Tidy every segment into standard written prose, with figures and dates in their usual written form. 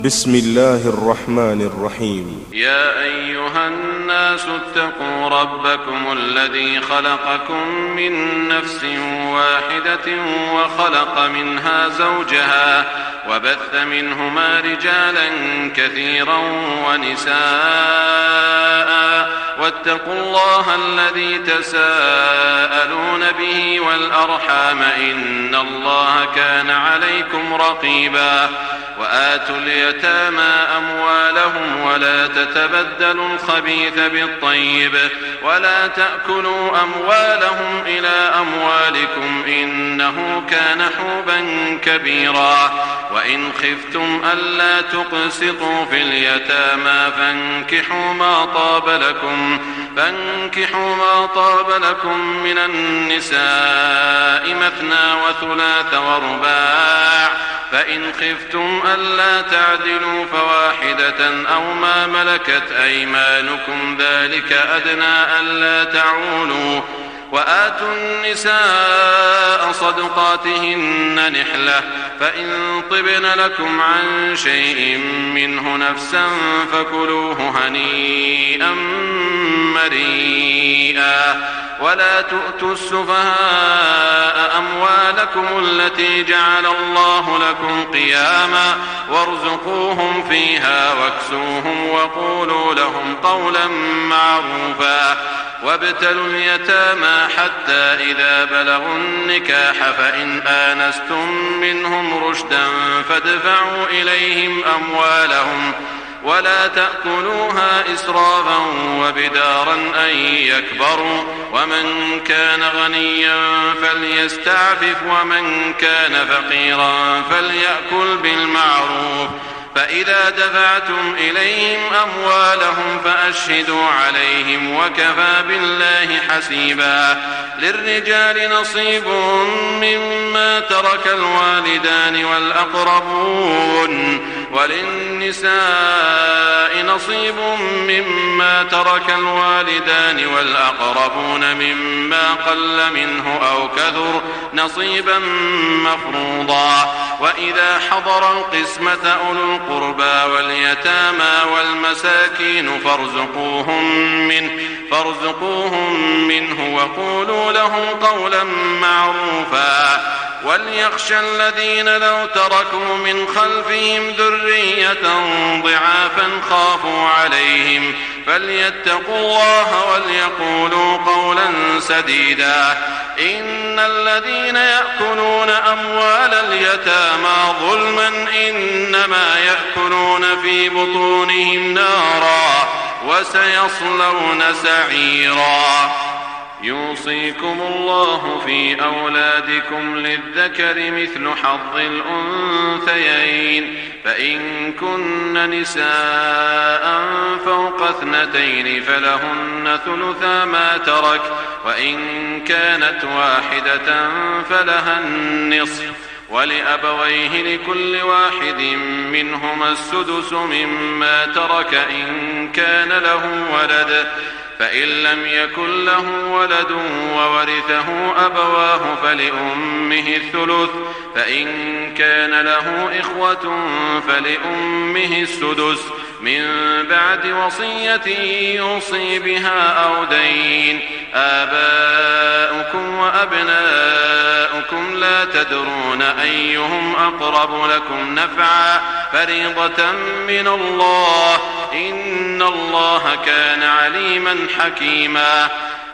بسم الله الرحمن الرحيم. يا أيها الناس اتقوا ربكم الذي خلقكم من نفس واحدة وخلق منها زوجها وبث منهما رجالا كثيرا ونساء واتقوا الله الذي تساءلون به والأرحام إن الله كان عليكم رقيبا وآتوا اليتامى أموالهم ولا تتبدلوا الخبيث بالطيب ولا تأكلوا أموالهم إلى أموالكم إنه كان حوبا كبيرا وإن خفتم ألا تقسطوا في اليتامى فانكحوا ما طاب لكم من النساء مثنى وثلاث ورباع فإن خفتم ألا تعدلوا فواحدة أو ما ملكت أيمانكم ذلك أدنى ألا تعولوا وآتوا النساء صدقاتهن نحلة فإن طبن لكم عن شيء منه نفسا فكلوه هنيئا مريئا ولا تؤتوا السفهاء أموالكم التي جعل الله لكم قياما وارزقوهم فيها واكسوهم وقولوا لهم قولا معروفا وابتلوا اليتامى حتى إذا بلغوا النكاح فإن آنستم منهم رشدا فادفعوا إليهم أموالهم ولا تأكلوها إسرافا وبدارا أن يكبروا ومن كان غنيا فليستعفف ومن كان فقيرا فليأكل بالمعروف فإذا دفعتم إليهم أموالهم فأشهدوا عليهم وكفى بالله حسيبا للرجال نصيب مما ترك الوالدان والأقربون وللنساء نصيب مما ترك الوالدان والأقربون مما قل منه أو كثر نصيبا مفروضا وإذا حضر القسمة أولو القربى واليتامى والمساكين فارزقوهم منه وقولوا لهم قولا معروفا وليخشى الذين لو تركوا من خلفهم ذرية ضعافا خافوا عليهم فليتقوا الله وليقولوا قولا سديدا إن الذين يأكلون أموال اليتامى ظلما إنما يأكلون في بطونهم نارا وسيصلون سعيرا يوصيكم الله في أولادكم للذكر مثل حظ الأنثيين فإن كن نساء فوق 2 فلهن ثلثا ما ترك وإن كانت واحدة فلها النصف ولأبويه لكل واحد منهما السدس مما ترك إن كان له ولد فإن لم يكن له ولد وورثه أبواه فلأمه الثلث فإن كان له إخوة فلأمه السدس من بعد وصية يوصي بها أو دين آباؤكم وأبناؤكم لا تدرون أيهم أقرب لكم نفعا فريضة من الله إن الله كان عليما حكيما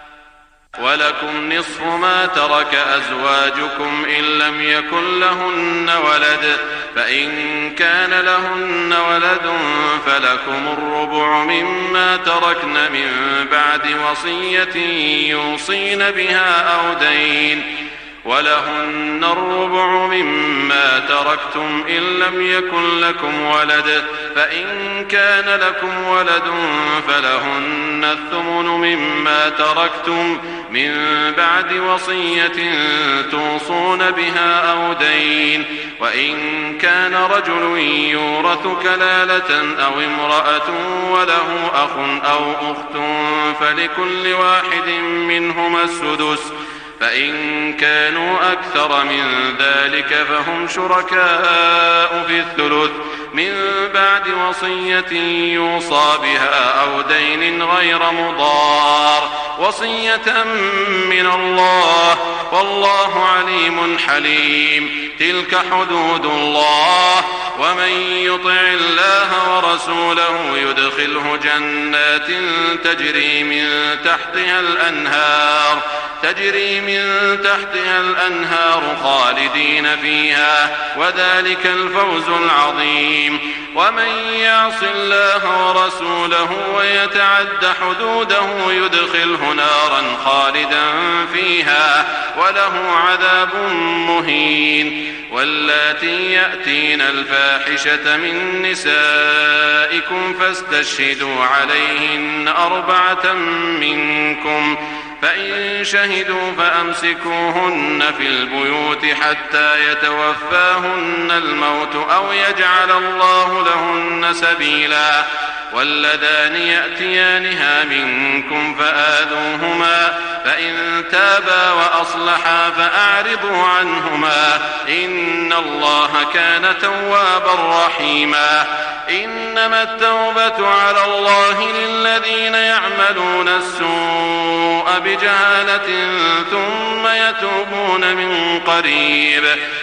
ولكم نصف ما ترك أزواجكم إن لم يكن لهن ولد فإن كان لهن ولد فلكم الربع مما تركن من بعد وصية يوصين بها أو دين ولهن الربع مما تركتم إن لم يكن لكم ولد فإن كان لكم ولد فلهن الثمن مما تركتم من بعد وصية توصون بها أو دين وإن كان رجل يورث كلالة أو امرأة وله أخ أو أخت فلكل واحد منهما السدس فإن كانوا أكثر من ذلك فهم شركاء في الثلث من بعد وصية يوصى بها أو دين غير مضار وصية من الله والله عليم حليم. تلك حدود الله ومن يطع الله ورسوله يدخله جنات تجري من تحتها الأنهار خالدين فيها وذلك الفوز العظيم. ومن يعص الله ورسوله ويتعد حدوده يدخله نارا خالدا فيها وله عذاب مهين. واللاتي يأتين الفاحشة من نسائكم فاستشهدوا عليهن 4 منكم فإن شهدوا فأمسكوهن في البيوت حتى يتوفاهن الموت أو يجعل الله لهن سبيلا. واللذان يأتيانها منكم فآذوهما فإن تابا وأصلحا فأعرضوا عنهما إن الله كان توابا رحيما. إنما التوبة على الله للذين يعملون السوء بجهالة ثم يتوبون من قريب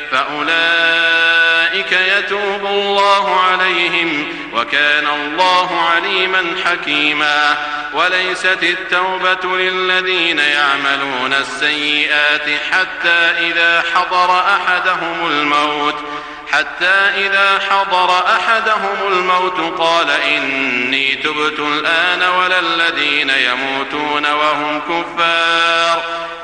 فأولئك يتوب الله عليهم وكان الله عليما حكيما. وليست التوبة للذين يعملون السيئات حتى إذا حضر أحدهم الموت قال إني تبت الآن ولا الذين يموتون وهم كفار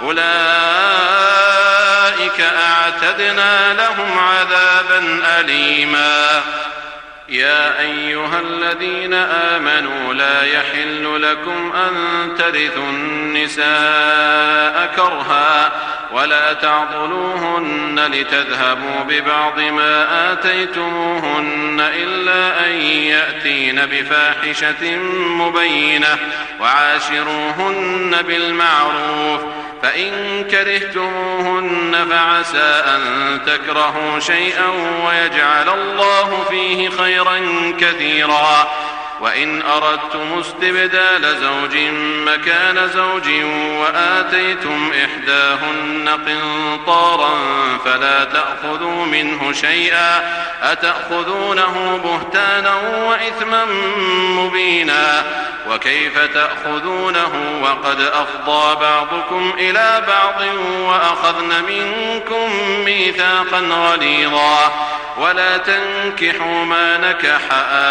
أولئك أعتدنا لهم عذابا أليما. يا أيها الذين آمنوا لا يحل لكم أن ترثوا النساء كرها ولا تعضلوهن لتذهبوا ببعض ما آتيتموهن إلا أن يأتين بفاحشة مبينة وعاشروهن بالمعروف فإن كرهتموهن فعسى أن تكرهوا شيئا ويجعل الله فيه خيرا كثيرا. وإن أردتم استبدال زوج مكان زوج وآتيتم إحداهن قنطارا فلا تأخذوا منه شيئا أتأخذونه بهتانا وإثما مبينا. وكيف تأخذونه وقد أفضى بعضكم إلى بعض وأخذن منكم ميثاقا غليظا. ولا تنكحوا ما نكح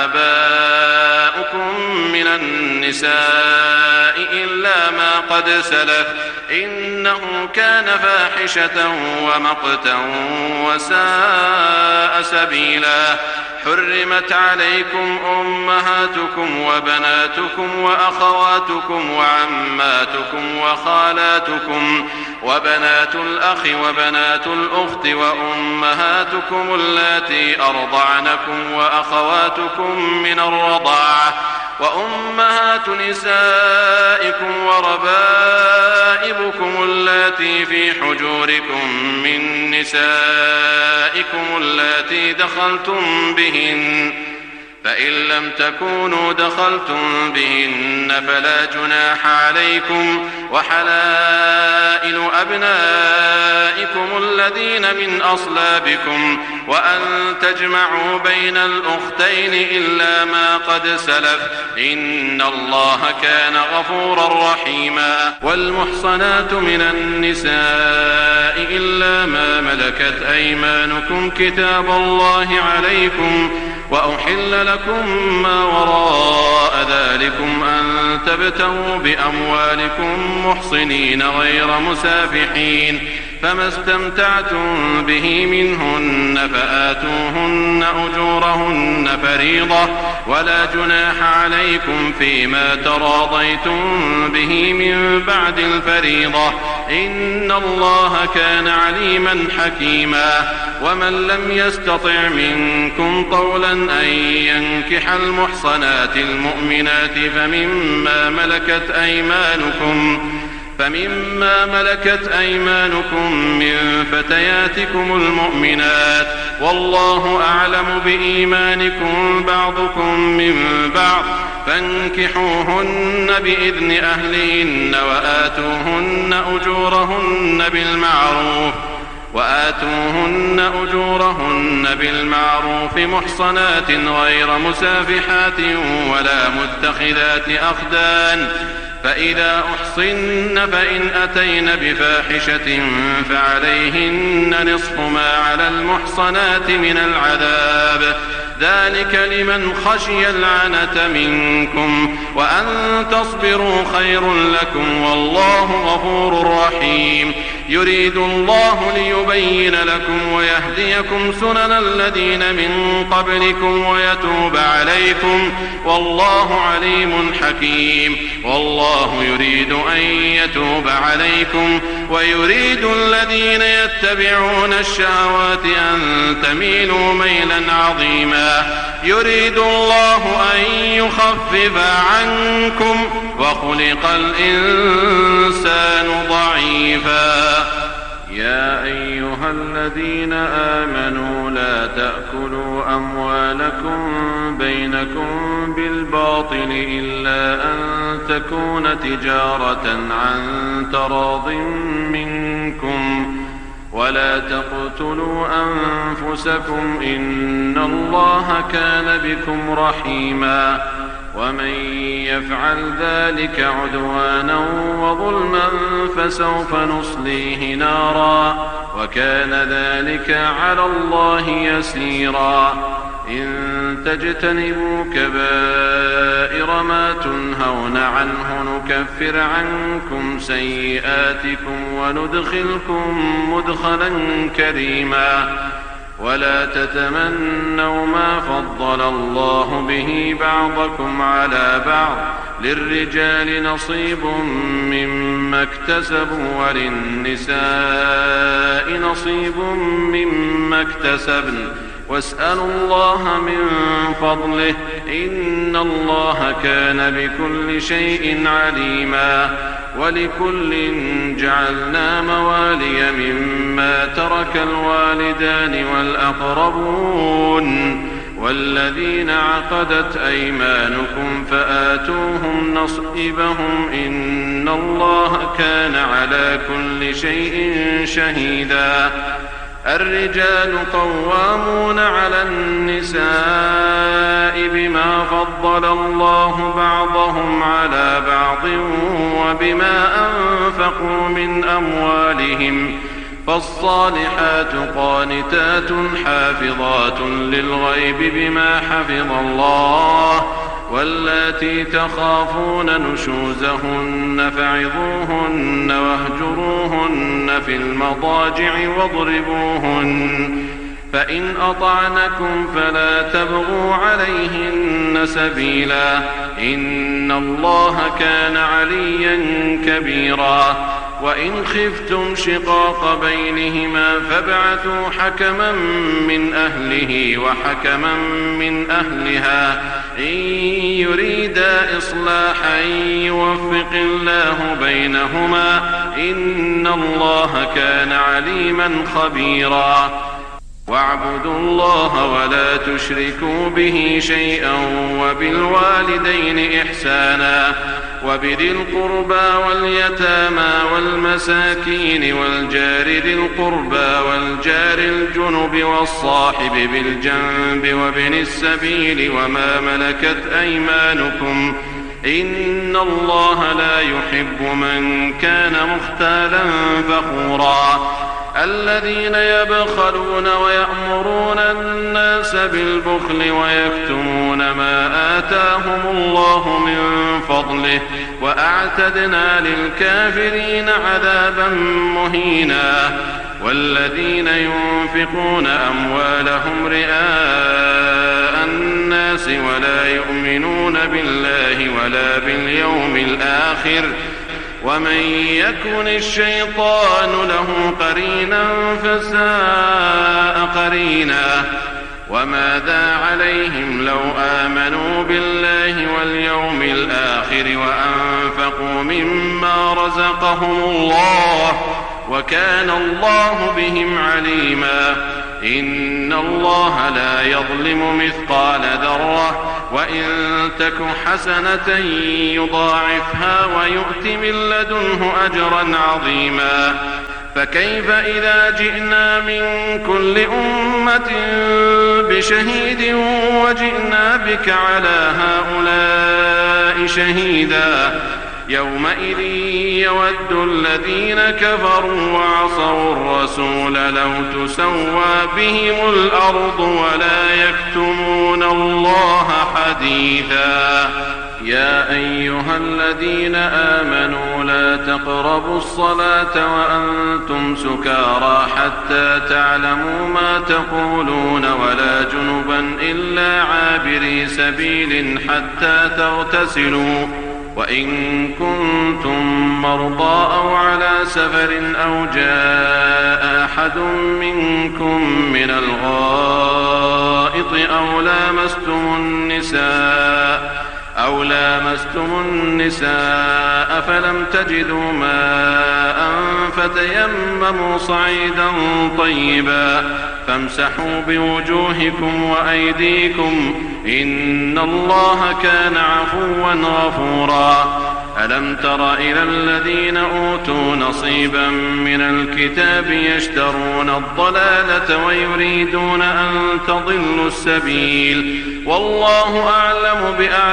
آباؤكم من النساء إلا ما قد سلف إنه كان فاحشة ومقتا وساء سبيلا. حرمت عليكم أمهاتكم وبناتكم وأخواتكم وعماتكم وخالاتكم وبنات الأخ وبنات الأخت وأمهاتكم اللاتي أرضعنكم وأخواتكم من الرضاعة وأمهات نسائكم وربائبكم اللاتي في حجوركم من نسائكم اللاتي دخلتم بهن فإن لم تكونوا دخلتم بهن فلا جناح عليكم. وحلائل أبنائكم الذين من أصلابكم وأن تجمعوا بين الأختين إلا ما قد سلف إن الله كان غفورا رحيما. والمحصنات من النساء إلا ما ملكت أيمانكم كتاب الله عليكم وأحل لكم ما وراء ذلكم أن تبتغوا بأموالكم محصنين غير مسافحين فما استمتعتم به منهن فآتوهن أجورهن فريضة ولا جناح عليكم فيما تراضيتم به من بعد الفريضة إن الله كان عليما حكيما. ومن لم يستطع منكم طولا أن ينكح المحصنات المؤمنات فمما ملكت أيمانكم فمما ملكت أيمانكم من فتياتكم المؤمنات والله أعلم بإيمانكم بعضكم من بعض فانكحوهن بإذن أهلهن وآتوهن أجورهن بالمعروف محصنات غير مسافحات ولا متخذات أخدان فإذا أحصن فإن أتين بفاحشة فعليهن نصف ما على المحصنات من العذاب ذلك لمن خشي العنة منكم وأن تصبروا خير لكم والله غفور رحيم يريد الله ليبين لكم ويهديكم سنن الذين من قبلكم ويتوب عليكم والله عليم حكيم والله يريد أن يتوب عليكم ويريد الذين يتبعون الشهوات أن تميلوا ميلا عظيما يريد الله أن يخفف عنكم وخلق الإنسان ضعيفا يا أيها الذين آمنوا لا تأكلوا أموالكم بينكم بالباطل إلا أن تكون تجارة عن تراض منكم ولا تقتلوا أنفسكم إن الله كان بكم رحيما ومن يفعل ذلك عدوانا وظلما فسوف نصليه نارا وكان ذلك على الله يسيرا إن تجتنبوا كبائر ما تنهون عنه نكفر عنكم سيئاتكم وندخلكم مدخلا كريما ولا تتمنوا ما فضل الله به بعضكم على بعض للرجال نصيب مما اكتسبوا وللنساء نصيب مما اكتسبن واسألوا الله من فضله إن الله كان بكل شيء عليما ولكل جعلنا موالي مما ترك الوالدان والأقربون والذين عقدت أيمانكم فآتوهم نصيبهم إن الله كان على كل شيء شهيدا الرجال قوامون على النساء بما فضل الله بعضهم على بعض وبما أنفقوا من أموالهم فالصالحات قانتات حافظات للغيب بما حفظ الله واللاتي تخافون نشوزهن فعظوهن واهجروهن في المضاجع واضربوهن فإن أطعنكم فلا تبغوا عليهن سبيلا إن الله كان عليا كبيرا وإن خفتم شقاق بينهما فابعثوا حكما من أهله وحكما من أهلها إن يريدا إصلاحا يوفق الله بينهما إن الله كان عليما خبيرا واعبدوا الله ولا تشركوا به شيئا وبالوالدين إحسانا وبذي القربى واليتامى والمساكين والجار ذي القربى والجار الجنب والصاحب بالجنب وابن السبيل وما ملكت أيمانكم إن الله لا يحب من كان مختالا فخورا الذين يبخلون ويأمرون الناس بالبخل ويكتمون ما آتاهم الله من فضله وأعتدنا للكافرين عذابا مهينا والذين ينفقون أموالهم رئاء الناس ولا يؤمنون بالله ولا باليوم الآخر ومن يكن الشيطان له قرينا فساء قرينا وماذا عليهم لو آمنوا بالله واليوم الآخر وأنفقوا مما رزقهم رزقهم الله، وكان الله بهم عليما. إن الله لا يظلم مثقال ذرة، وإن تك حسنة يضاعفها ويؤت من لدنه أجرا عظيما. فكيف إذا جئنا من كل أمة بشهيد وجئنا بك على هؤلاء شهيدا؟ يومئذ يود الذين كفروا وعصوا الرسول لو تسوى بهم الأرض ولا يكتمون الله حديثا. يا أيها الذين آمنوا لا تقربوا الصلاة وأنتم سكارى حتى تعلموا ما تقولون ولا جنبا إلا عابري سبيل حتى تغتسلوا، وإن كنتم مرضى أو على سفر أو جاء أحد منكم من الغائط أو لامستم النساء فلم تجدوا ماء فتيمموا صعيدا طيبا فامسحوا بوجوهكم وأيديكم إن الله كان عفوا غفورا. ألم تر إلى الذين أوتوا نصيبا من الكتاب يشترون الضلالة ويريدون أن تضلوا السبيل، والله أعلم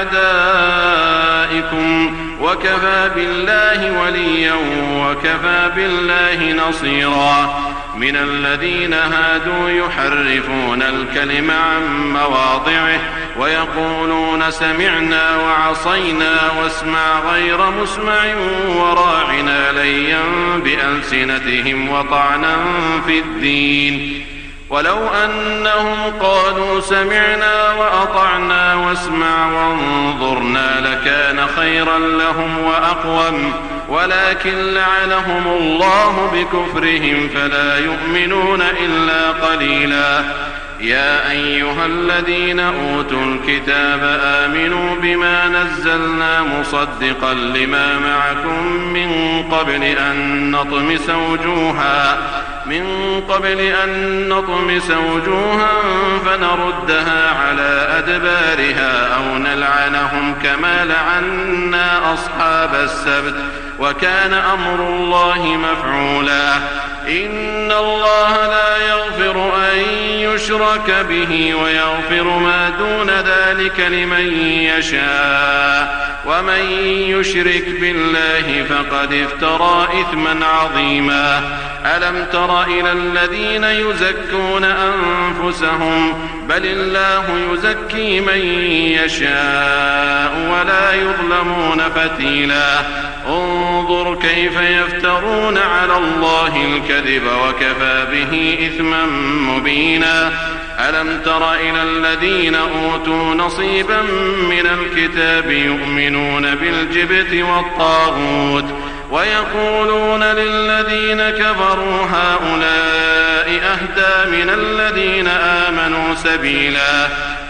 بأعدائكم وكفى بالله وليا وكفى بالله نصيرا. من الذين هادوا يحرفون الكلم عن مواضعه ويقولون سمعنا وعصينا واسمع غير مسمع وراعنا ليا بألسنتهم وطعنا في الدين، ولو أنهم قالوا سمعنا وأطعنا واسمع وانظرنا لكان خيرا لهم وأقوم، ولكن لعنهم الله بكفرهم فلا يؤمنون إلا قليلا. يا أيها الذين أوتوا الكتاب آمنوا بما نزلنا مصدقا لما معكم من قبل أن نطمس وجوها فنردها على أدبارها أو نلعنهم كما لعنا أصحاب السبت وكان أمر الله مفعولا. إن الله لا يغفر أن يشرك به ويغفر ما دون ذلك لمن يشاء، ومن يشرك بالله فقد افترى إثما عظيما. ألم تر إلى الذين يزكون أنفسهم بل الله يزكي من يشاء ولا يظلمون فتيلا. انظر كيف يفترون على الله الكذب وكفى به إثما مبينا. ألم تر إلى الذين أوتوا نصيبا من الكتاب يؤمنون بالجبت والطاغوت ويقولون للذين كفروا هؤلاء أهدى من الذين آمنوا سبيلا.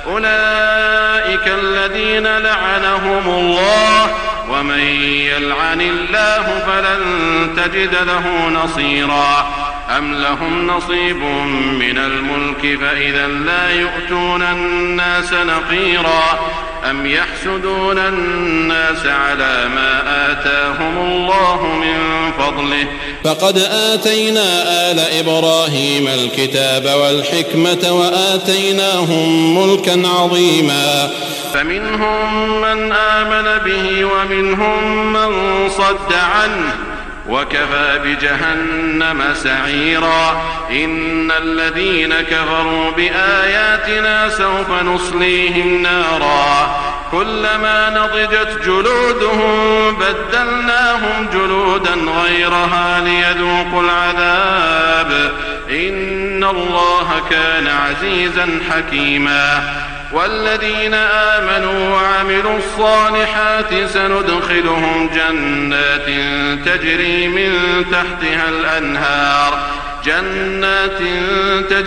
أولئك الذين لعنهم الله ومن يلعن الله فلن تجد له نصيرا. أم لهم نصيب من الملك فإذا لا يؤتون الناس نقيرا. أم يحسدون الناس على ما آتاهم الله من فضله. فقد آتينا آل إبراهيم الكتاب والحكمة وآتيناهم ملكا عظيما. فمنهم من آمن به ومنهم من صد عنه وكفى بجهنم سعيرا. إن الذين كفروا بآياتنا سوف نصليهم نارا كلما نضجت جلودهم بدلناهم جلودا غيرها ليذوقوا العذاب إن الله كان عزيزا حكيما. والذين آمنوا وعملوا الصالحات سندخلهم جنات تجري من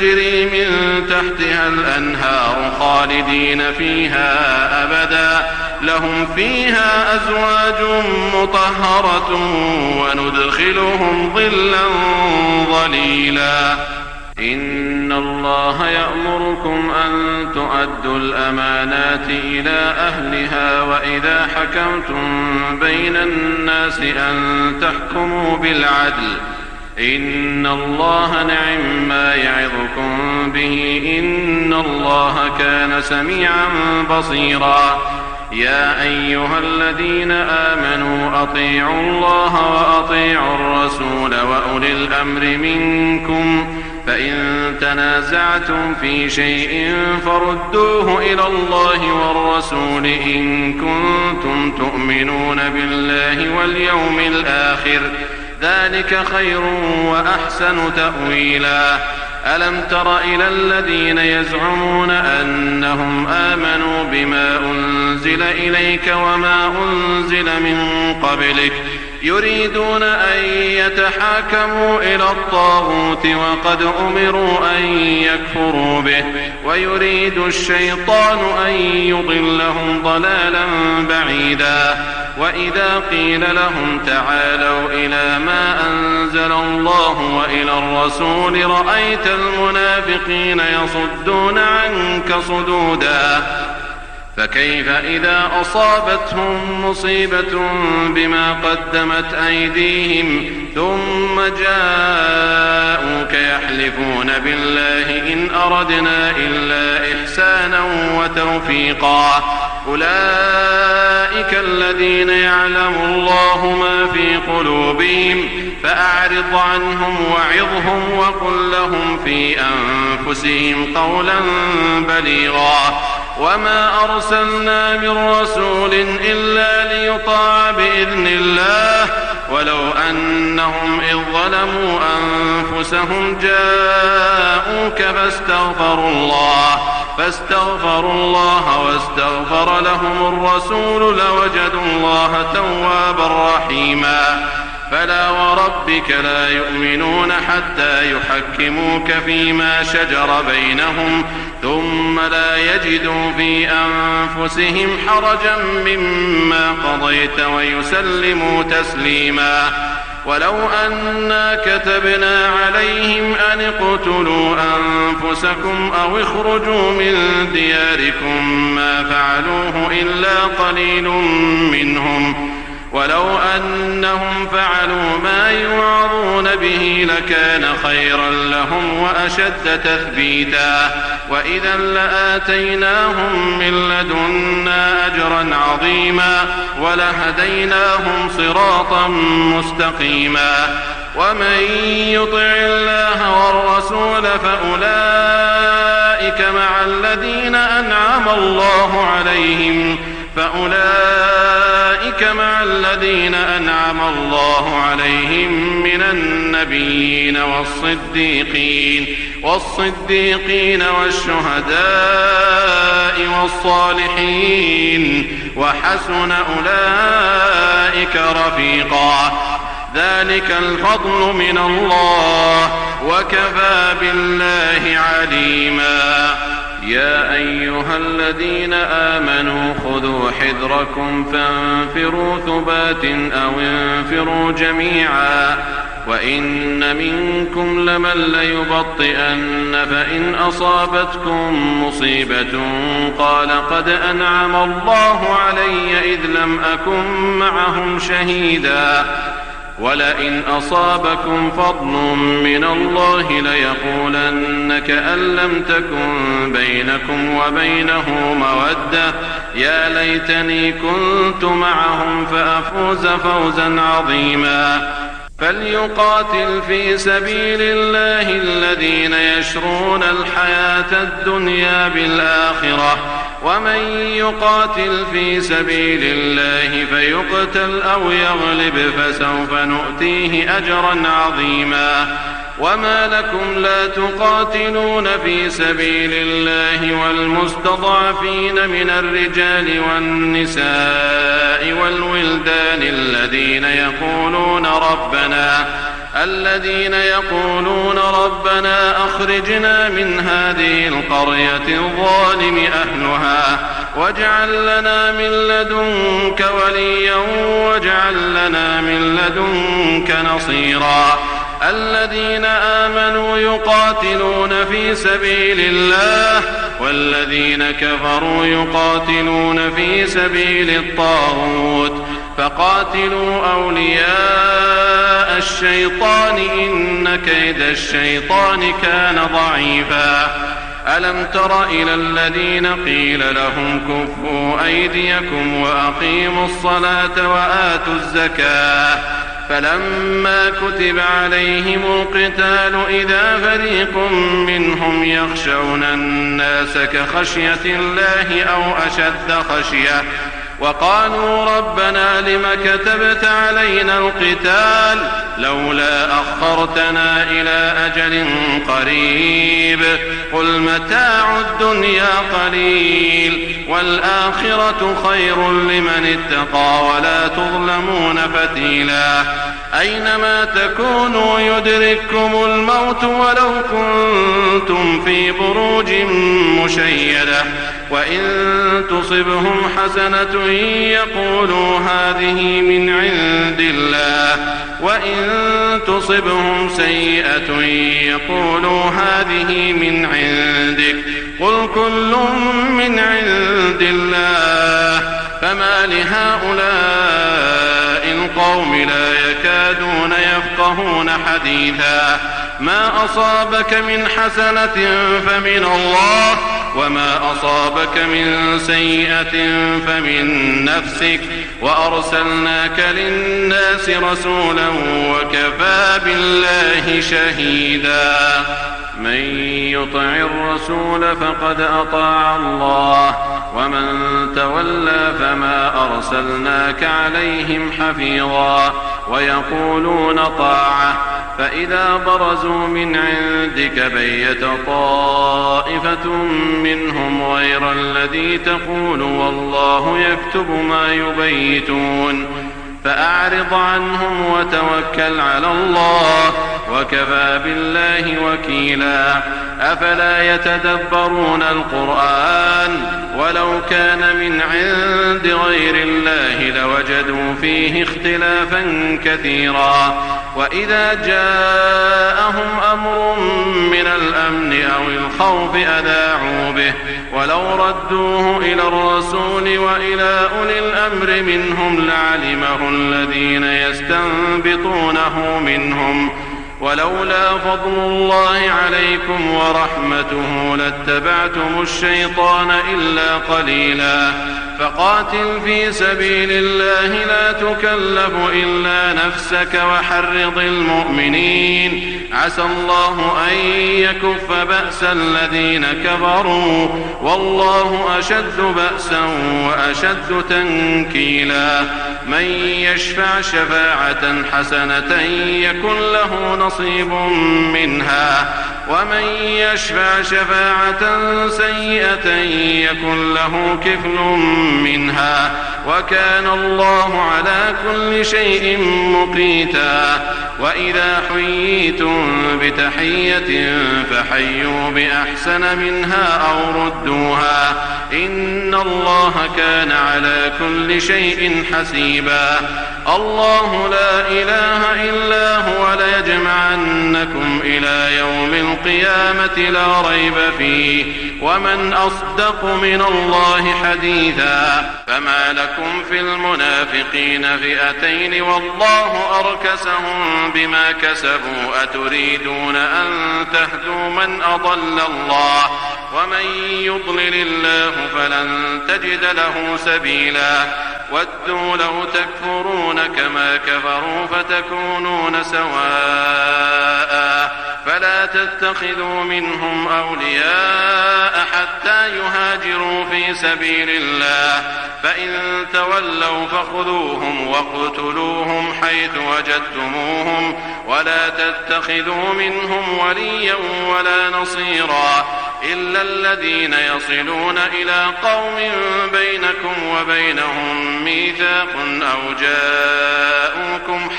تحتها الأنهار خالدين فيها أبدا لهم فيها أزواج مطهرة وندخلهم ظلا ظليلا. إن الله يأمركم أن تؤدوا الأمانات إلى أهلها وإذا حكمتم بين الناس أن تحكموا بالعدل. إن الله نعم ما يعظكم به إن الله كان سميعا بصيرا. يا أيها الذين آمنوا أطيعوا الله وأطيعوا الرسول وأولي الأمر منكم فإن تنازعتم في شيء فردوه إلى الله والرسول إن كنتم تؤمنون بالله واليوم الآخر ذلك خير وأحسن تأويلا. ألم تر إلى الذين يزعمون أنهم آمنوا بما أنزل إليك وما أنزل من قبلك يريدون أن يتحاكموا إلى الطاغوت وقد أمروا أن يكفروا به ويريد الشيطان أن يضلهم ضلالا بعيدا. وإذا قيل لهم تعالوا إلى ما أنزل الله وإلى الرسول رأيت المنافقين يصدون عنك صدودا. فكيف إذا أصابتهم مصيبة بما قدمت أيديهم ثم جاءوك يحلفون بالله إن أردنا إلا إحسانا وتوفيقا. أولئك الذين يعلم الله ما في قلوبهم فأعرض عنهم وعظهم وقل لهم في أنفسهم قولا بليغا. وما أرسلنا من رسول إلا ليطاع بإذن الله ولو أنهم إذ ظلموا أنفسهم جاءوك فاستغفروا الله واستغفر لهم الرسول لوجدوا الله توابا رحيما. فلا وربك لا يؤمنون حتى يحكموك فيما شجر بينهم ثم لا يجدوا في أنفسهم حرجا مما قضيت ويسلموا تسليما. ولو أنا كتبنا عليهم أن اقتلوا أنفسكم أو اخرجوا من دياركم ما فعلوه إلا قليل منهم ولو أنهم فعلوا ما يوعظون به لكان خيرا لهم وأشد تثبيتا. وإذا لآتيناهم من لدنا أجرا عظيما ولهديناهم صراطا مستقيما. ومن يطع الله والرسول فأولئك مع الذين أنعم الله عليهم من النبيين والصديقين والشهداء والصالحين وحسن أولئك رفيقا. ذلك الفضل من الله وكفى بالله عليما. يا أيها الذين آمنوا خذوا حذركم فانفروا ثبات أو انفروا جميعا وإن منكم لمن ليبطئن فإن أصابتكم مصيبة قال قد أنعم الله علي إذ لم أكن معهم شهيدا ولئن أصابكم فضل من الله ليقولن كأن لم تكن بينكم وبينه مودة يا ليتني كنت معهم فأفوز فوزا عظيما. فليقاتل في سبيل الله الذين يشرون الحياة الدنيا بالآخرة ومن يقاتل في سبيل الله فيقتل أو يغلب فسوف نؤتيه أجرا عظيما. وما لكم لا تقاتلون في سبيل الله والمستضعفين من الرجال والنساء والولدان الذين يقولون ربنا أخرجنا من هذه القرية الظالم أهلها واجعل لنا من لدنك وليا واجعل لنا من لدنك نصيرا الذين آمنوا يقاتلون في سبيل الله والذين كفروا يقاتلون في سبيل الطاغوت فقاتلوا أولياء الشيطان إن كيد الشيطان كان ضعيفا ألم تر إلى الذين قيل لهم كفوا أيديكم وأقيموا الصلاة وآتوا الزكاة فلما كتب عليهم القتال إذا فريق منهم يخشون الناس كخشية الله أو أشد خشية وقالوا ربنا لم كتبت علينا القتال لولا أخرتنا إلى أجل قريب قل متاع الدنيا قليل والآخرة خير لمن اتقى ولا تظلمون فتيلا أينما تكونوا يدرككم الموت ولو كنتم في بروج مشيدة وإن تصبهم حسنة يقولوا هذه من عند الله وإن تصبهم سيئة يقولوا هذه من عندك قل كل من عند الله فما لهؤلاء القوم لا يكادون يفقهون حديثا ما أصابك من حسنة فمن الله وما أصابك من سيئة فمن نفسك وأرسلناك للناس رسولا وكفى بالله شهيدا من يطع الرسول فقد أطاع الله ومن تولى فما أرسلناك عليهم حفيظا ويقولون طاعة فإذا برزوا من عندك بيت طائفة منهم غير الذي تقول والله يكتب ما يبيتون فأعرض عنهم وتوكل على الله وكفى بالله وكيلا أفلا يتدبرون القرآن ولو كان من عند غير الله لوجدوا فيه اختلافا كثيرا وإذا جاءهم أمر من الأمن أو الخوف أذاعوا به ولو ردوه إلى الرسول وإلى أولي الأمر منهم لعلمه الذين يستنبطونه منهم ولولا فضل الله عليكم ورحمته لاتبعتم الشيطان إلا قليلا فقاتل في سبيل الله لا تكلف إلا نفسك وحرض المؤمنين عسى الله أن يكف بأس الذين كفروا والله أشد بأسا وأشد تنكيلا من يشفع شفاعة حسنة يكن له نصيب منها ومن يشفع شفاعة سيئة يكن له كفل منها وكان الله على كل شيء مقيتا وإذا حييتم بتحية فحيوا بأحسن منها أو ردوها إن الله كان على كل شيء حسيبا الله لا إله إلا هو ليجمعنكم إلى يوم القيامة لا ريب فيه ومن أصدق من الله حديثا فما لكم في المنافقين فئتين والله أركسهم بما كسبوا أتريدون أن تهدوا من أضل الله ومن يضلل الله فلن تجد له سبيلا ودوا لو تكفرون كما كفروا فتكونون سواء فلا تتخذوا منهم أولياء حتى يهاجروا في سبيل الله فإن تولوا فخذوهم واقتلوهم حيث وجدتموهم ولا تتخذوا منهم وليا ولا نصيرا إلا الذين يصلون إلى قوم بينكم وبينهم ميثاق أو جاءوكم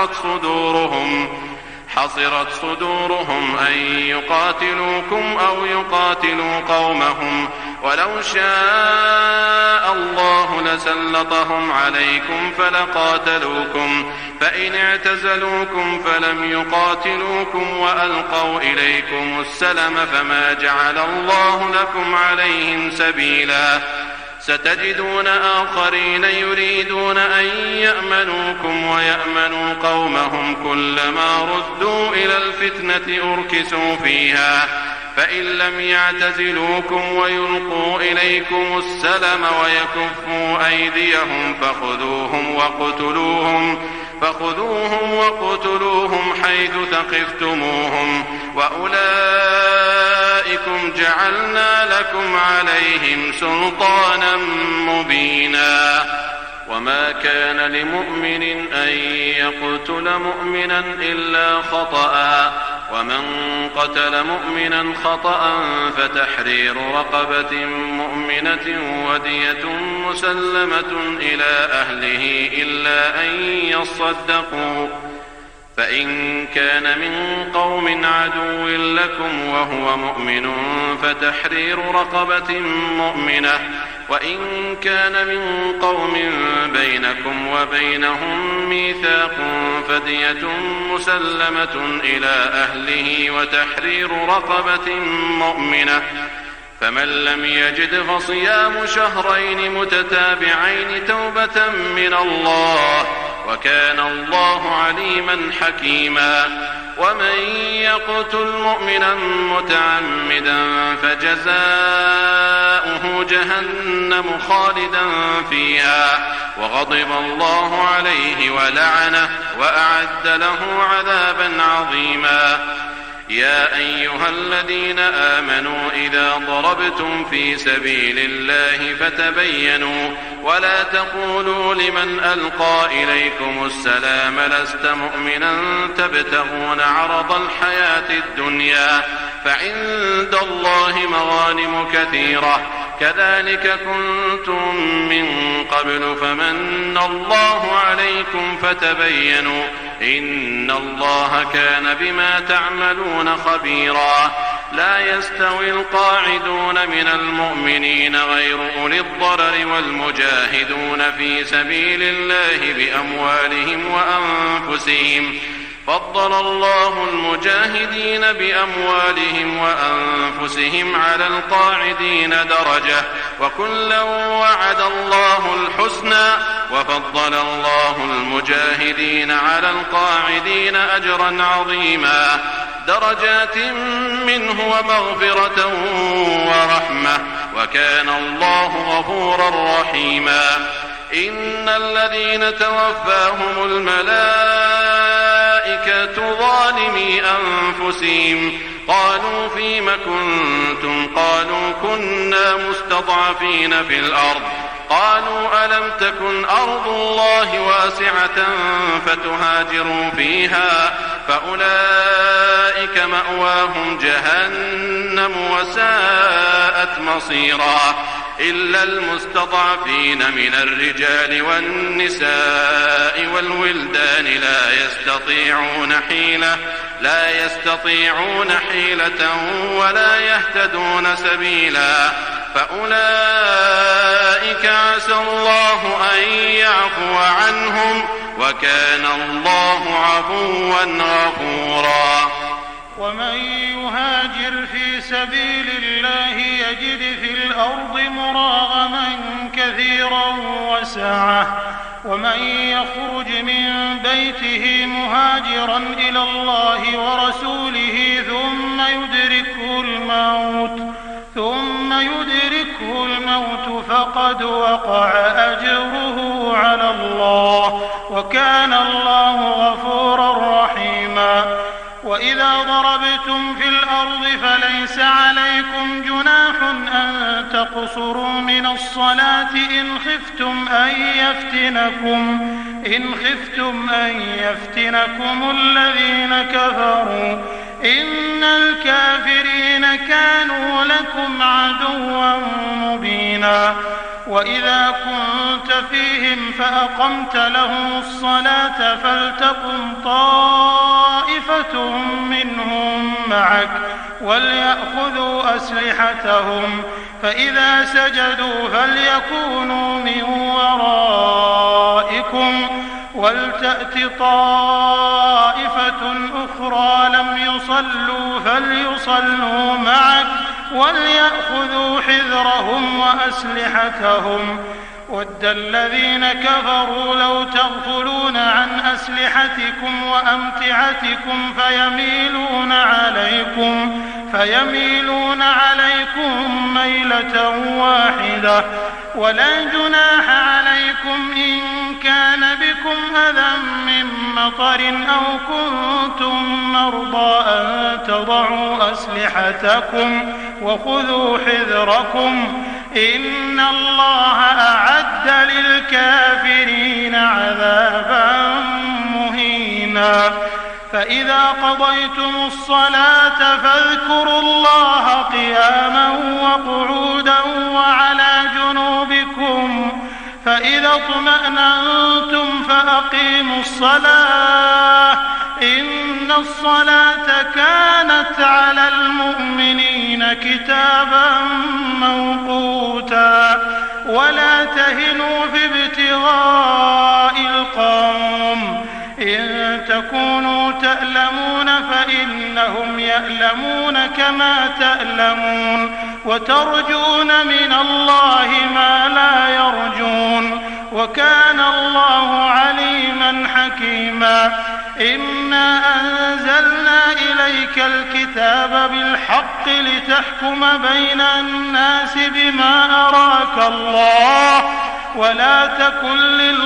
حصرت صدورهم أن يقاتلوكم أو يقاتلوا قومهم ولو شاء الله لسلطهم عليكم فلقاتلوكم فإن اعتزلوكم فلم يقاتلوكم وألقوا إليكم السلم فما جعل الله لكم عليهم سبيلا ستجدون آخرين يريدون أن يأمنوكم ويأمنوا قومهم كلما ردوا إلى الفتنة أركسوا فيها فإن لم يعتزلوكم ويلقوا إليكم السلم ويكفوا أيديهم فخذوهم وقتلوهم حيث ثقفتموهم وأولئكم جعلنا لكم عليهم سلطانا مبينا وما كان لمؤمن أن يقتل مؤمنا إلا خطأ ومن قتل مؤمنا خطأ فتحرير رقبة مؤمنة ودية مسلمة إلى أهله إلا أن يصدقوا فإن كان من قوم عدو لكم وهو مؤمن فتحرير رقبة مؤمنة وإن كان من قوم بينكم وبينهم ميثاق فدية مسلمة إلى أهله وتحرير رقبة مؤمنة فمن لم يجد فصيام شهرين متتابعين توبة من الله وكان الله عليما حكيما ومن يقتل مؤمنا متعمدا فجزاؤه جهنم خالدا فيها وغضب الله عليه ولعنه وأعد له عذابا عظيما يا أيها الذين آمنوا إذا ضربتم في سبيل الله فتبينوا ولا تقولوا لمن ألقى إليكم السلام لست مؤمنا تبتغون عرض الحياة الدنيا فعند الله مغانم كثيرة كذلك كنتم من قبل فمن الله عليكم فتبينوا إن الله كان بما تعملون خبيرا لا يستوي القاعدون من المؤمنين غير أولي الضرر والمجاهدون في سبيل الله بأموالهم وأنفسهم فضل الله المجاهدين بأموالهم وأنفسهم على القاعدين درجة وكلا وعد الله الحسنى وفضل الله المجاهدين على القاعدين أجرا عظيما درجات منه ومغفرة ورحمة وكان الله غفورا رحيما إن الذين توفاهم الملائكة ظالمي أنفسهم قالوا فيم كنتم قالوا كنا مستضعفين في الأرض قالوا ألم تكن أرض الله واسعة فتهاجروا فيها فأولئك مأواهم جهنم وساءت مصيرا إلا المستضعفين من الرجال والنساء والولدان لا يستطيعون حيلة ولا يهتدون سبيلا فأولئك عسى الله أن يعفو عنهم وكان الله عفوا غفورا ومن يهاجر في سبيل الله يجد في الأرض مراغما كثيرا وسعة ومن يخرج من بيته مهاجرا إلى الله ورسوله ثم يدركه الموت فقد وقع أجره على الله وكان الله غفورا رحيما وإذا ضربتم في الأرض فليس عليكم جناح أن تقصروا من الصلاة إن خفتم أن يفتنكم الذين كفروا إن الكافرين كانوا لكم عدوا مبينا وإذا كنت فيهم فأقمت لهم الصلاة فلتقم طائفة منهم معك وليأخذوا أسلحتهم فإذا سجدوا فليكونوا من ورائكم ولتأت طائفة أخرى لم يصلوا فليصلوا معك وليأخذوا حذرهم وأسلحتهم ود الذين كفروا لو تغفلون عن أسلحتكم وأمتعتكم فيميلون عليكم ميلة واحدة ولا جناح عليكم إن كان بكم أذى من مطر أو كنتم مرضى أن تضعوا أسلحتكم وخذوا حذركم إن الله أعد للكافرين عذابا مهينا فإذا قضيتم الصلاة فاذكروا الله قياما وقعودا وعلى جنوبكم فإذا اطمأننتم فأقيموا الصلاة إن الصلاة كانت على المؤمنين كتابا موقوتا ولا تهنوا في ابتغاء القوم إن تكونوا تألمون فإنهم يألمون كما تألمون وترجون من الله ما لا يرجون وكان الله عليما حكيما إنا أنزلنا إليك الكتاب بالحق لتحكم بين الناس بما أراك الله ولا تكن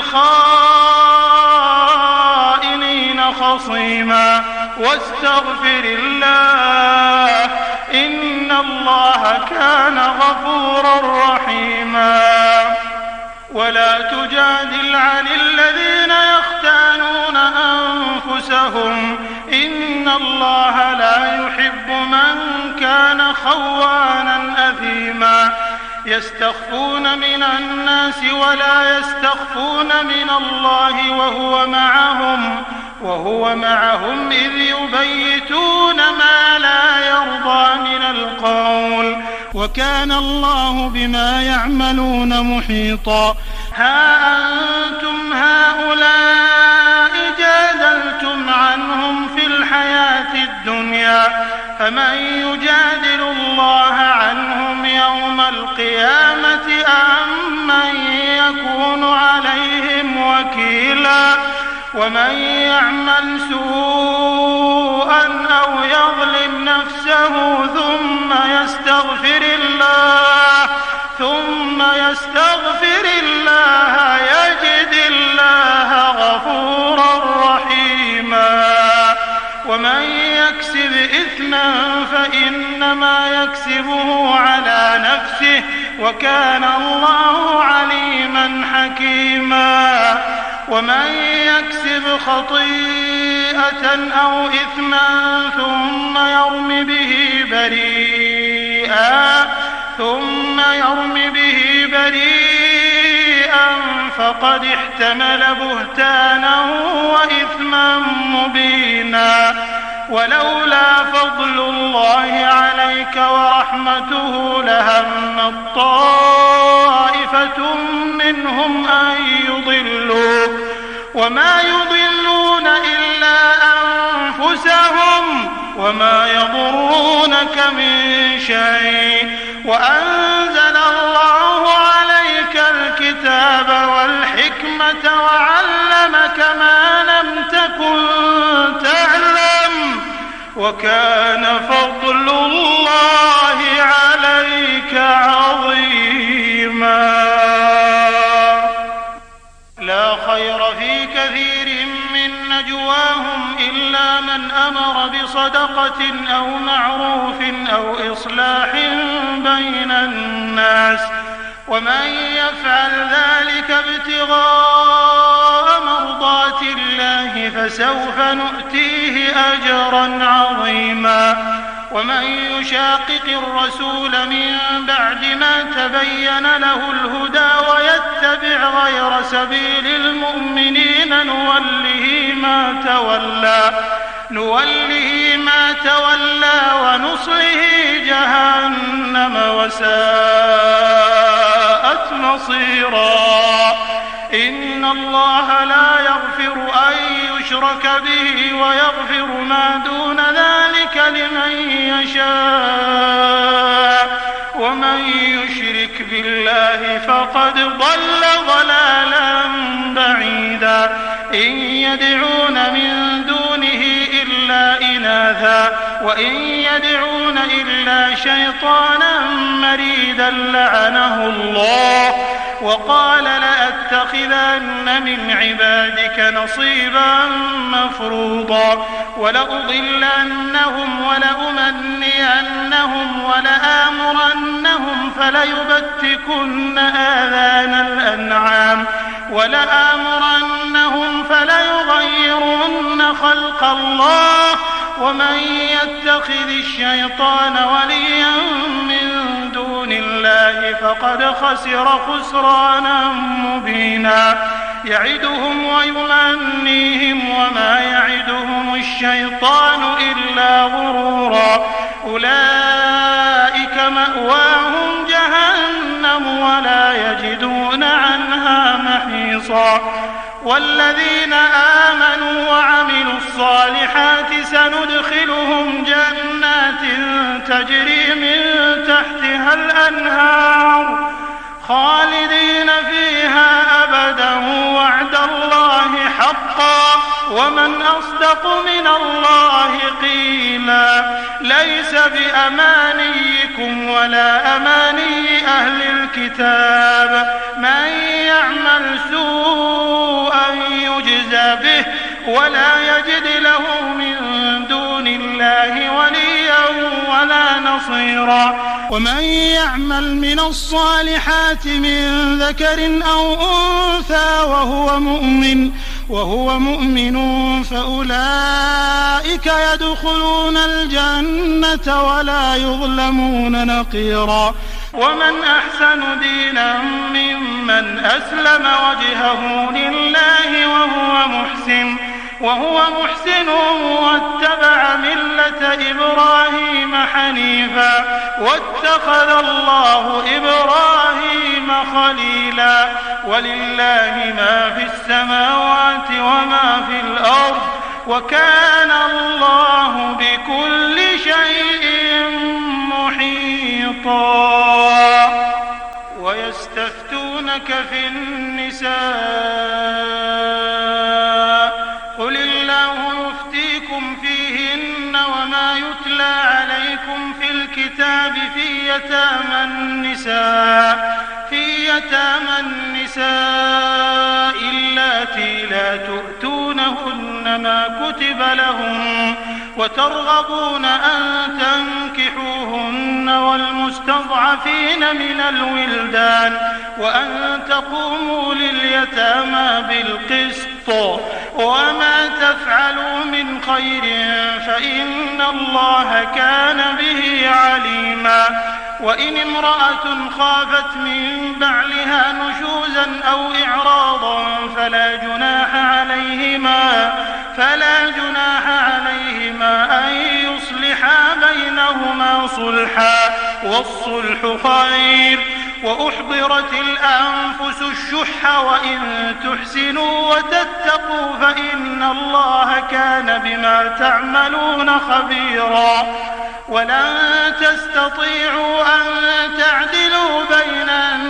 للخائنين خصيما واستغفر الله إن الله كان غفورا رحيما ولا تجادل عن الذين يختانون أنفسهم إن الله لا يحب من كان خوانا أثيما يستخفون من الناس ولا يستخفون من الله وهو معهم إذ يبيتون ما لا يرضى من القول وكان الله بما يعملون محيطا ها أنتم هؤلاء جادلتم عنهم في الحياة الدنيا فمن يجادل الله عنهم يوم القيامة أم من يكون عليهم وكيلا ومن يعمل سوءا أو يظلم نفسه ثم يستغفر الله يجد الله غفورا رحيما ومن يكسب إثما فإنما يكسبه على نفسه وكان الله عليما حكيما ومن يكسب خطيئة أو إثما ثم يرم به بريئا فقد احتمل بهتانا وإثما مبينا ولولا فضل الله عليك ورحمته لهم طائفة منهم أن يضلوك وما يضلون إلا أنفسهم وما يضرونك من شيء وأنزل الله عليك الكتاب والحكمة وعلمك ما لم تكن تعلم وكان فضل الله عليك عظيما لا خير في كثير من نجواهم إلا من أمر بصدقة أو معروف أو إصلاح بين الناس ومن يفعل ذلك ابتغاء مرضات الله فسوف نؤتيه أجرا عظيما ومن يشاقق الرسول من بعد ما تبين له الهدى ويتبع غير سبيل المؤمنين نوله ما تولى ونصله جهنم وساءت مصيرا. إن الله لا يغفر أن يشرك به ويغفر ما دون ذلك لمن يشاء ومن يشرك بالله فقد ضل ضلالا بعيدا. إن يدعون من دونه إلا إناثا وإن يدعون إلا شيطانا مريدا لعنه الله وقال لأتخذن من عبادك نصيبا مفروضا ولأضلنهم ولأمنينهم ولآمرنهم فليبتكن آذان الأنعام ولآمرنهم فليغيرن خلق الله ومن يتخذ الشيطان وليا من دون الله فقد خسر خسرانا مبينا. يعدهم ويمنيهم وما يعدهم الشيطان إلا غرورا. أولئك مأواهم جهنم ولا يجدون عنها محيصا. والذين آمنوا وعملوا الصالحات سندخلهم جنات تجري من تحتها الأنهار خالدين فيها أبدا وعد الله حقا ومن أصدق من الله قيلا. ليس بأمانيكم ولا أماني أهل الكتاب من يعمل سوءا يجزى به ولا يجد له من دون الله وليا ولا نصيرا. ومن يعمل من الصالحات من ذكر أو أنثى وهو مؤمن فأولئك يدخلون الجنة ولا يظلمون نقيرا. ومن أحسن دينا ممن أسلم وجهه لله وهو محسن واتبع ملة إبراهيم حنيفا واتخذ الله إبراهيم خليلا. ولله ما في السماوات وما في الأرض وكان الله بكل شيء محيطا. ويستفتونك في النساء قل الله يفتيكم فيهن وما يتلى عليكم في الكتاب في يتامى النساء اللاتي لا تؤتونهن ما كتب لهن وترغبون أن تنكحوهن والمستضعفين من الولدان وأن تقوموا لليتامى بالقسط وما تفعلوا من خير فإن الله كان به عليما. وإن امرأة خافت من بعلها نشوزا أو إعراضا فلا جناح عليهما أن يصلحا بينهما صلحا والصلح خير. وأحضرت الأنفس الشح وإن تحسنوا وتتقوا فإن الله كان بما تعملون خبيرا. ولن تستطيعوا أن تعدلوا بين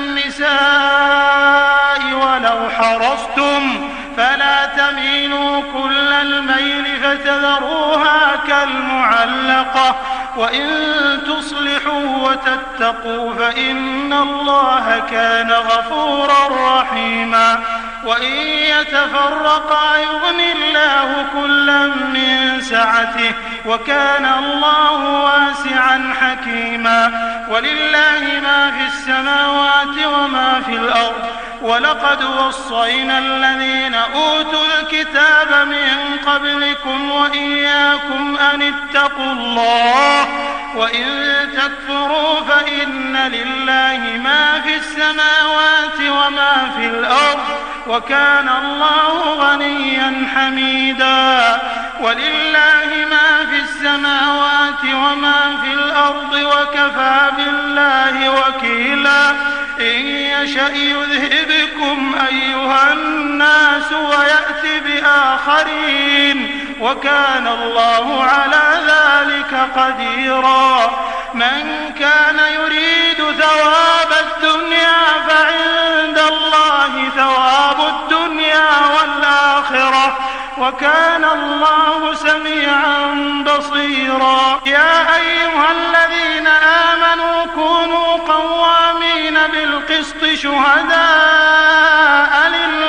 النساء ولو حرصتم فلا تميلوا كل الميل فتذروها كالمعلقة. وإن تصلحوا وتتقوا فإن الله كان غفورا رحيما. وإن يتفرقا يغني الله كلا من سعته وكان الله واسعا حكيما. ولله ما في السماوات وما في الأرض. ولقد وصينا الذين أوتوا الكتاب من قبلكم وإياكم أن اتقوا الله وإن تكفروا فإن لله ما في السماوات وما في الأرض وكان الله غنيا حميدا. ولله ما في السماوات وما في الأرض وكفى بالله وكيلا إن يشأ يذهبكم أيها الناس ويأتي بآخرين وكان الله على ذلك قديرا من كان يريد ثواب الدنيا فعند الله ثواب الدنيا والآخرة وكان الله سميعا بصيرا يا أيها الذين آمنوا كونوا قوامين بالقسط شهداء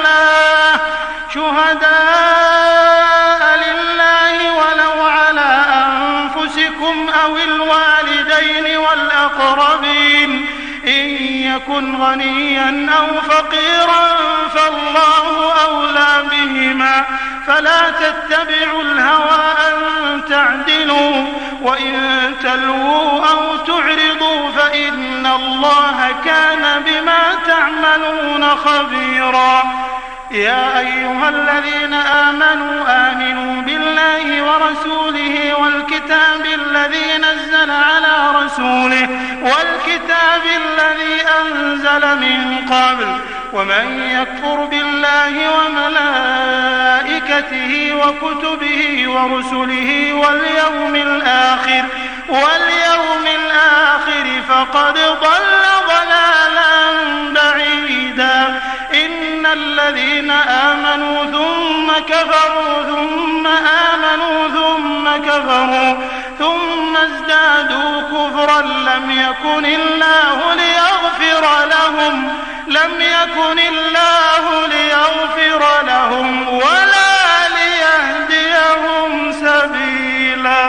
لله ولو على أنفسكم أو الوالدين والأقربين إن يكن غنيا أو فقيرا فالله أولى بهما فلا تتبعوا الهوى أن تعدلوا وإن تلووا أو تعرضوا فإن الله كان بما تعملون خبيرا يا أيها الذين آمنوا بالله ورسوله والكتاب الذي نزل على رسوله والكتاب الذي أنزل من قبل ومن يكفر بالله وملائكته وكتبه ورسله واليوم الآخر فقد ضل ضلالا بعيدا إن الذين آمنوا ثم كفروا ثم آمنوا ثم كفروا ثم ازدادوا كفرا لم يكن الله ليغفر لهم ولا ليهديهم سبيلا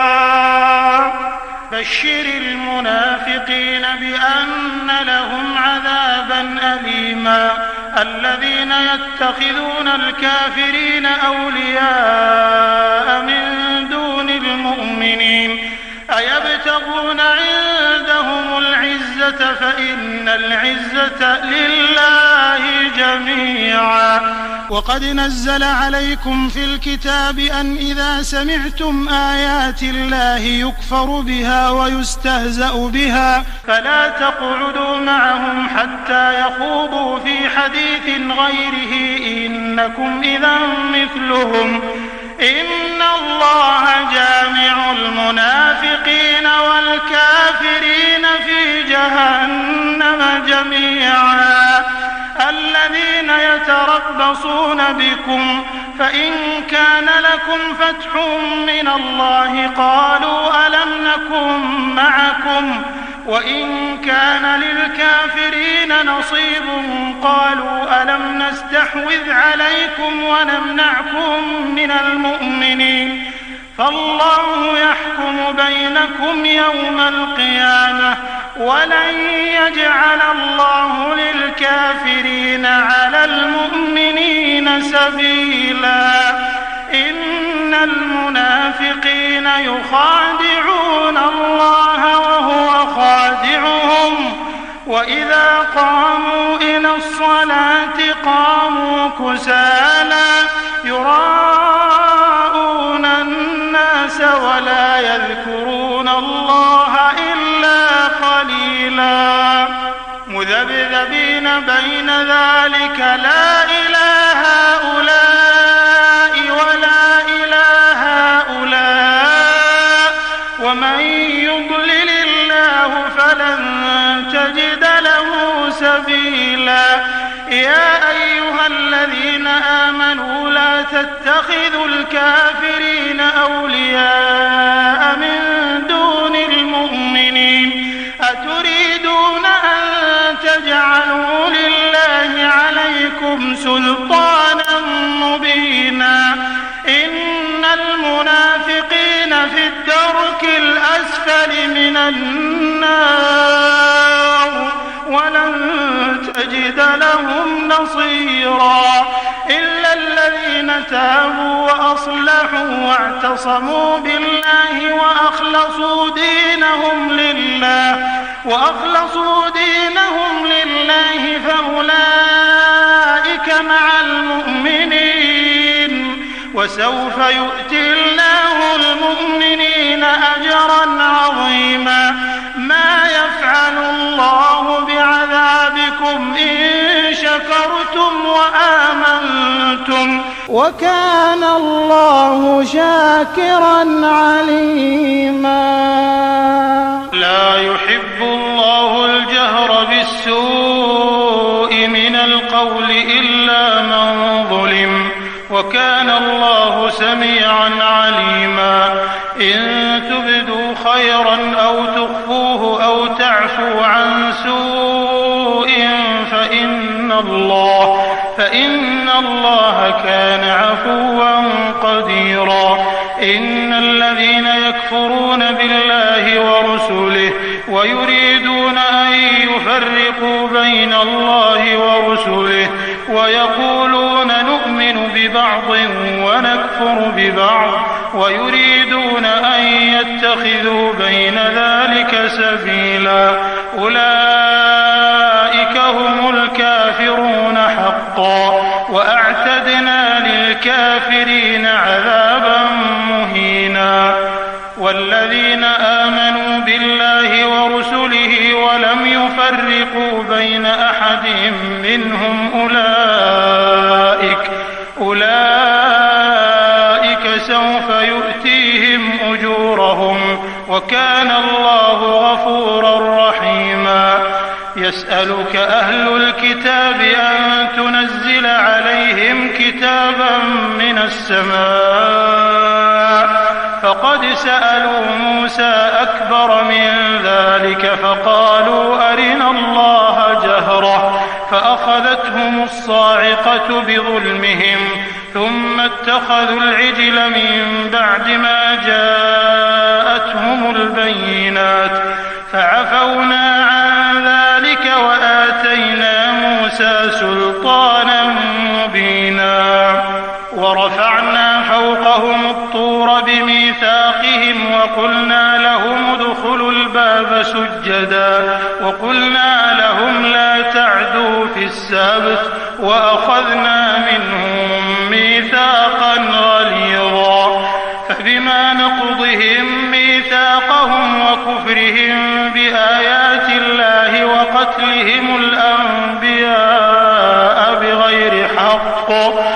بشر المنافقين بأن لهم عذابا أليما الذين يتخذون الكافرين أولياء من دون المؤمنين أيبتغون عندهم العزة فإن العزة لله جميعا وقد نزل عليكم في الكتاب أن إذا سمعتم آيات الله يكفر بها ويستهزأ بها فلا تقعدوا معهم حتى يخوضوا في حديث غيره إنكم إذا مثلهم إن الله جامع المنافقين والكافرين في جهنم جميعا الذين يتربصون بكم فإن كان لكم فتح من الله قالوا ألم نكن معكم وإن كان للكافرين نصيب قالوا ألم نستحوذ عليكم ونمنعكم من المؤمنين فالله يحكم بينكم يوم القيامة ولن يجعل الله للكافرين على المؤمنين سبيلا إن المنافقين يخادعون الله وهو خادعهم وإذا قاموا إلى الصلاة قاموا كسالى يراءون الناس ولا يذكرون الله إلا قليلا مذبذبين بين ذلك لا إله هؤلاء ولا إله هؤلاء ومن يضلل الله فلن تجد له سبيلا يا أيها الذين آمنوا لا تتخذوا الكافرين أولياء من دون المؤمنين أتريدون أن تجعلوا لله عليكم سلطانا مبينا إن المنافقين في الدرك الأسفل من النار ولن تجد لهم نصيرا إلا الذين تابوا وأصلحوا واعتصموا بالله وأخلصوا دينهم لله فأولئك مع المؤمنين وسوف يؤتي الله الله المؤمنين أجرا عظيما. ما يفعل الله بعذابكم إن شكرتم وآمنتم وكان الله شاكرا عليما. لا يحب الله الجهر بالسوء من القول إلا من ظلم وكان الله سميعا عليما. إن تبدوا خيرا أو تخفوه أو تعفو عن سوء فإن الله كان عفوا قديرا. إن الذين يكفرون بالله ورسله ويريدون أن يفرقوا بين الله ورسله ويقولون نؤمن ببعض ونكفر ببعض ويريدون أن يتخذوا بين ذلك سبيلا أولئك هم الكافرون حقا وأعتدنا للكافرين عذابا مهينا. والذين آمنوا بالله ورسله ولم يفرقوا بين أحد منهم أولئك سوف يؤتيهم أجورهم وكان الله غفورا رحيما. يسألك أهل الكتاب أن تنزل عليهم كتابا من السماء فقد سألوا موسى أكبر من ذلك فقالوا أرنا الله جهرة فأخذتهم الصاعقة بظلمهم ثم اتخذوا العجل من بعد ما جاءتهم البينات فعفونا عن ذلك وآتينا موسى سلطانا مبينا. ورفعنا فوقهم الطور بميثاقهم وقلنا لهم ادخلوا الباب سجدا وقلنا لهم لا تعدوا في السبت وأخذنا منهم ميثاقا غليظا. فبما نقضهم ميثاقهم وكفرهم بآيات الله وقتلهم الأنبياء بغير حق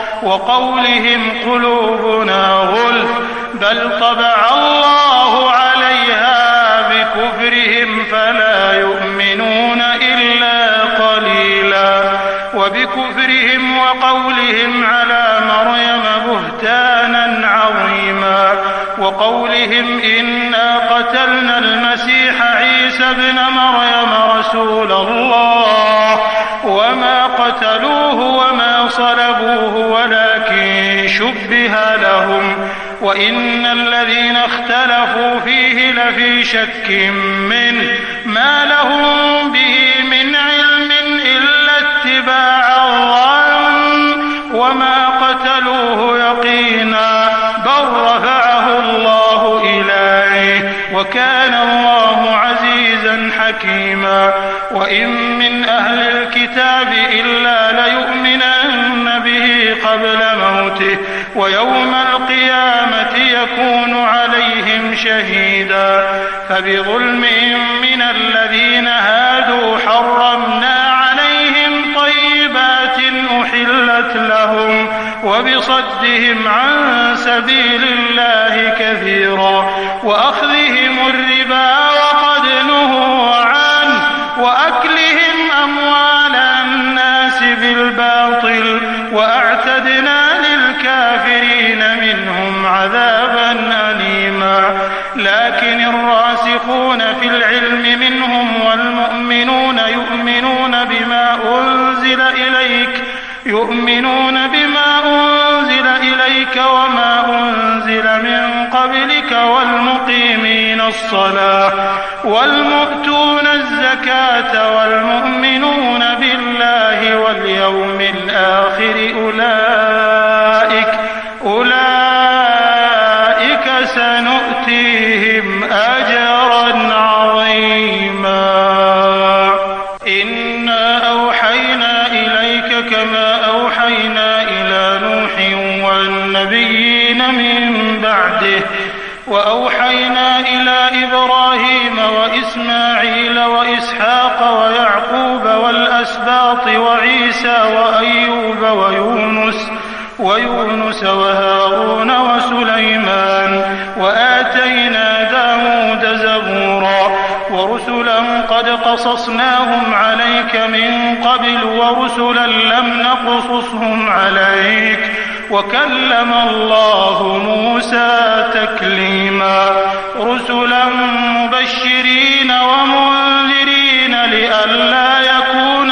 وقولهم قلوبنا غلف بل طبع الله عليها بكفرهم فلا يؤمنون إلا قليلا. وبكفرهم وقولهم على مريم بهتانا عظيما وقولهم إنا قتلنا المسيح عيسى ابن مريم رسول الله وما قتلوه وما صلبوه ولكن شبه لهم وإن الذين اختلفوا فيه لفي شك منه ما لهم به من علم إلا اتباع الظن وما قتلوه يقينا بل رفعه الله إليه وكان الله عزيزا حكيما. وإن من أهل الكتاب إلا ليؤمنن به قبل موته ويوم القيامة يكون عليهم شهيدا. فبظلم من الذين هادوا حرمنا عليهم طيبات أحلت لهم وبصدهم عن سبيل الله كثيرا وأخذهم الربا وقد نهوا عنه وأكلهم أموال الناس بالباطل وأعتدنا للكافرين منهم عذابا أليما. لكن الراسخون في العلم منهم والمؤمنون يؤمنون بما أنزل إليك وما أنزل من قبلك والمقيمين الصلاة والمؤتون الزكاة والمؤمنون بالله واليوم الآخر أولئك سنؤتيهم أجرا عظيما. إنا أوحينا إليك كما أوحينا إلى نوح والنبيين من بعده بعده. وأوحينا إلى إبراهيم وإسماعيل وإسحاق ويعقوب والأسباط وعيسى وأيوب ويونس وهارون وسليمان وآتينا داود زبورا ورسلا قد قصصناهم عليك من قبل ورسلا لم نقصصهم عليك وكلم الله موسى تكليما رسلا مبشرين ومنذرين لئلا يكون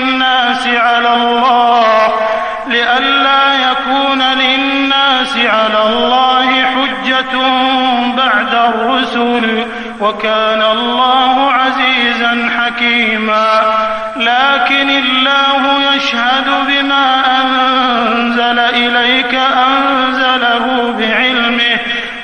للناس على الله حجة بعد الرسل وكان الله عزيزا حكيما لكن الله يشهد بما أنزل إليك أنزله بعلمه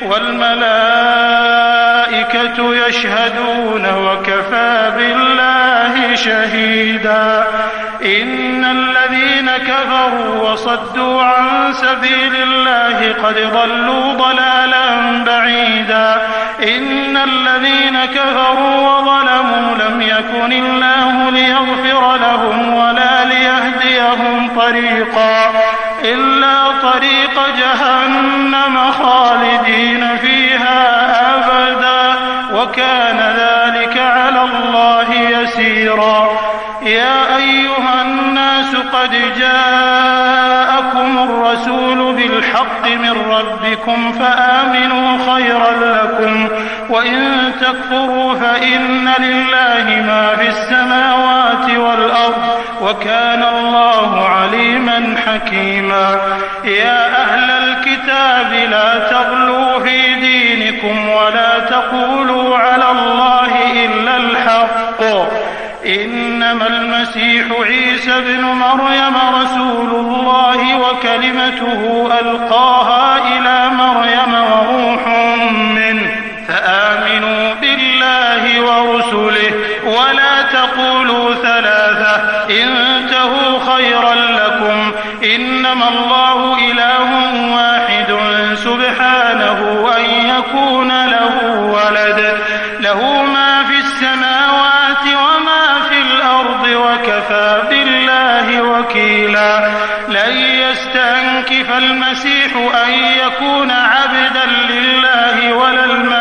والملائكة يشهدون وكفى بالله شهيدا إن الذين كفروا وصدوا عن سبيل الله قد ضلوا ضلالا بعيدا إن الذين كفروا وظلموا لم يكن الله ليغفر لهم ولا ليهديهم طريقا إلا طريق جهنم خالدين فيها أبدا وكان ذلك على الله يسيرا يا أيها الناس قد جاءكم الرسول بالحق من ربكم فآمنوا خيرا لكم وإن تكفروا فإن لله ما في السماوات والأرض وكان الله عليما حكيما يا أهل الكتاب لا تغلوا في دينكم ولا تقولوا على الله إلا الحق إنما المسيح عيسى ابن مريم رسول الله وكلمته ألقاها إلى مريم وروح منه فآمنوا بالله ورسله ولا تقولوا ثلاثة انتهوا خيرا لكم إنما الله إله واحد سبحانه أن يكون له ولد له ما في السماوات وما في الأرض وكفى بالله وكيلا لن يستنكف المسيح أن يكون عبدا لله ولا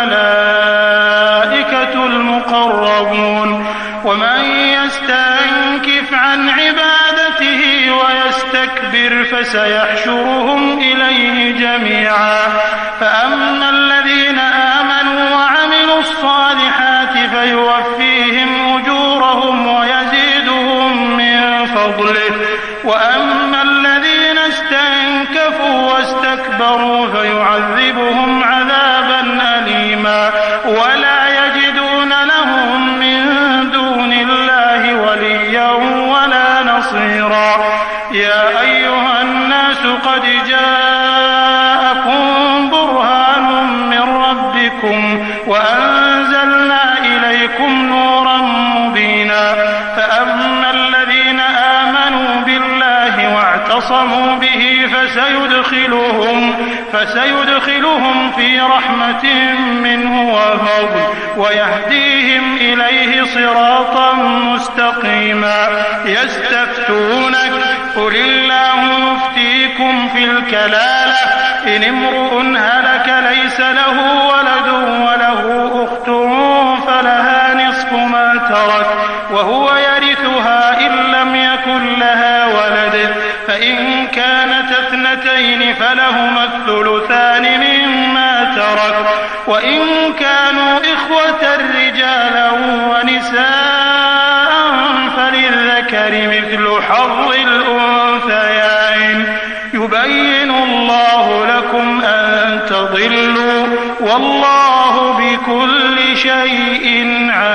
الملائكة المقربون ومن يستنكف عن عبادته ويستكبر فسيحشرهم إليه جميعا فأما الذين آمنوا وعملوا الصالحات فيوفيهم أجورهم ويزيدهم من فضله وأما الذين استنكفوا واستكبروا فيعذبهم عذابا أليما ولا يجدون لهم من دون الله وليا ولا نصيرا يا أيها الناس قد جاءكم برهان من ربكم وأنزلنا إليكم نورا مبينا فأما الذين آمنوا بالله واعتصموا به فسيدخلهم في رحمة منه وفضل ويهديهم إليه صراطا مستقيما يستفتونك قل الله يفتيكم في الكلالة إن امرؤ هلك ليس له ولد وله أخت فلها نصف ما ترك وهو يرثها إن لم يكن لها ولد فإن كانت اثنتين فلهما الثلثان مما ترك وإن كانوا إخوة رجالا ونساء فللذكر مثل حظ الأنثيين يبين الله لكم أن تضلوا والله بكل شيء عليم